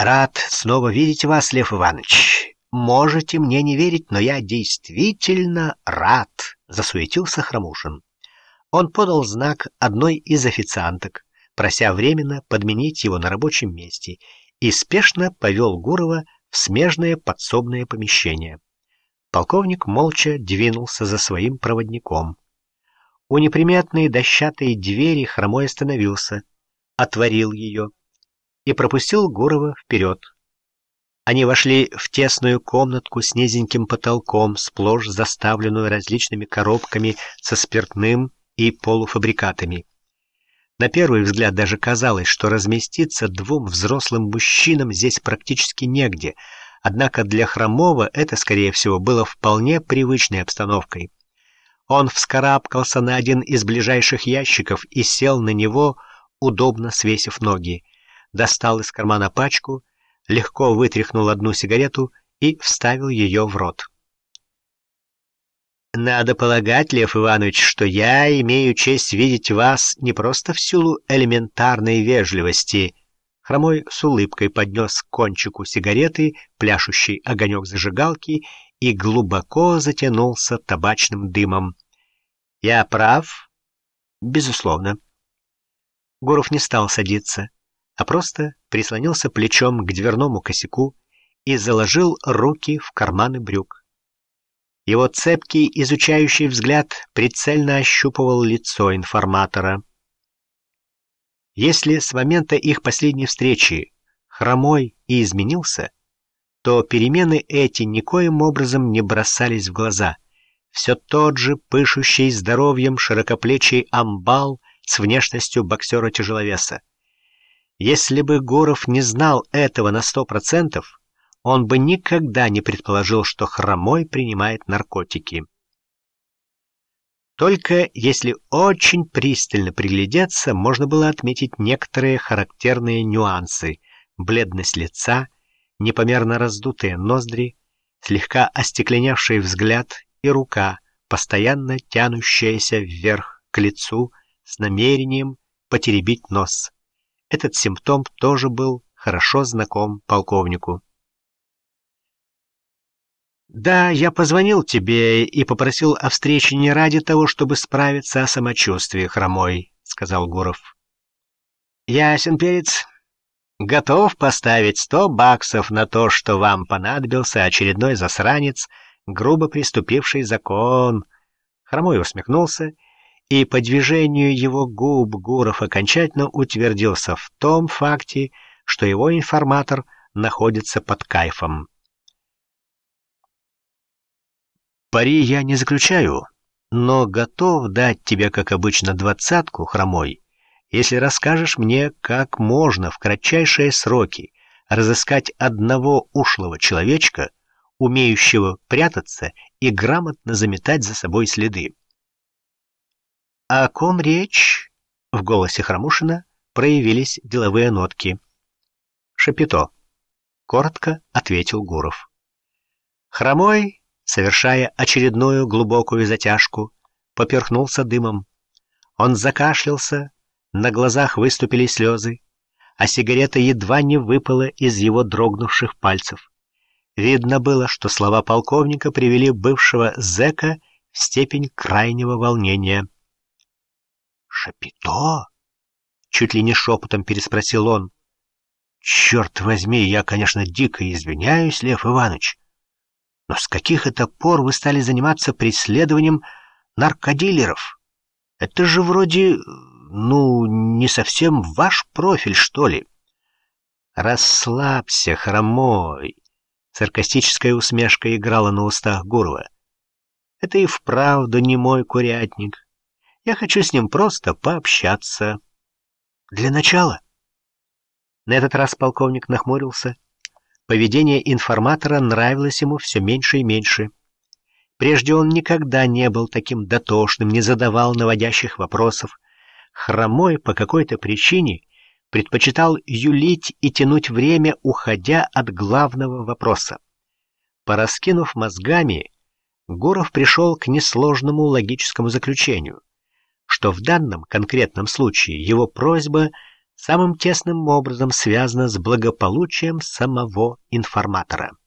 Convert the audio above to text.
Рад снова видеть вас, Лев Иванович. Можете мне не верить, но я действительно рад, засуетился Хромушин. Он подал знак одной из официанток, прося временно подменить его на рабочем месте, и спешно повел Гурова в смежное подсобное помещение. Полковник молча двинулся за своим проводником. У неприметной дощатой двери Хромой остановился, отворил ее и пропустил Гурова вперед. Они вошли в тесную комнатку с низеньким потолком, сплошь заставленную различными коробками со спиртным и полуфабрикатами. На первый взгляд даже казалось, что разместиться двум взрослым мужчинам здесь практически негде, однако для Хромова это, скорее всего, было вполне привычной обстановкой. Он вскарабкался на один из ближайших ящиков и сел на него, удобно свесив ноги, достал из кармана пачку, легко вытряхнул одну сигарету и вставил ее в рот. «Надо полагать, Лев Иванович, что я имею честь видеть вас не просто в силу элементарной вежливости». Хромой с улыбкой поднес к кончику сигареты пляшущий огонек зажигалки и глубоко затянулся табачным дымом. «Я прав?» «Безусловно». Гуров не стал садиться, а просто прислонился плечом к дверному косяку и заложил руки в карманы брюк. Его цепкий, изучающий взгляд прицельно ощупывал лицо информатора. Если с момента их последней встречи Хромой и изменился, то перемены эти никоим образом не бросались в глаза. Все тот же пышущий здоровьем широкоплечий амбал с внешностью боксера-тяжеловеса. Если бы Гуров не знал этого на 100%, он бы никогда не предположил, что Хромой принимает наркотики. Только если очень пристально приглядеться, можно было отметить некоторые характерные нюансы: бледность лица, непомерно раздутые ноздри, слегка остекленевший взгляд и рука, постоянно тянущаяся вверх к лицу с намерением потеребить нос. Этот симптом тоже был хорошо знаком полковнику. «Да, я позвонил тебе и попросил о встрече не ради того, чтобы справиться о самочувствии, Хромой», — сказал Гуров. «Ясен перец. Готов поставить $100 на то, что вам понадобился очередной засранец, грубо приступивший закон». Хромой усмехнулся, и по движению его губ Гуров окончательно утвердился в том факте, что его информатор находится под кайфом. «Пари я не заключаю, но готов дать тебе, как обычно, 20-ку, Хромой, если расскажешь мне, как можно в кратчайшие сроки разыскать одного ушлого человечка, умеющего прятаться и грамотно заметать за собой следы». «О ком речь?» — в голосе Хромушина проявились деловые нотки. «Шапито», — коротко ответил Гуров. Хромой, совершая очередную глубокую затяжку, поперхнулся дымом. Он закашлялся, на глазах выступили слезы, а сигарета едва не выпала из его дрогнувших пальцев. Видно было, что слова полковника привели бывшего зэка в степень крайнего волнения. «Шапито?» — чуть ли не шепотом переспросил он. «Черт возьми, я, конечно, дико извиняюсь, Лев Иванович, но с каких это пор вы стали заниматься преследованием наркодилеров? Это же вроде, не совсем ваш профиль, что ли?» «Расслабься, Хромой!» Саркастическая усмешка играла на устах Гурова. «Это и вправду не мой курятник. Я хочу с ним просто пообщаться. Для начала». На этот раз полковник нахмурился. Поведение информатора нравилось ему все меньше и меньше. Прежде он никогда не был таким дотошным, не задавал наводящих вопросов. Хромой по какой-то причине предпочитал юлить и тянуть время, уходя от главного вопроса. Пораскинув мозгами, Гуров пришел к несложному логическому заключению, что в данном конкретном случае его просьба самым тесным образом связано с благополучием самого информатора.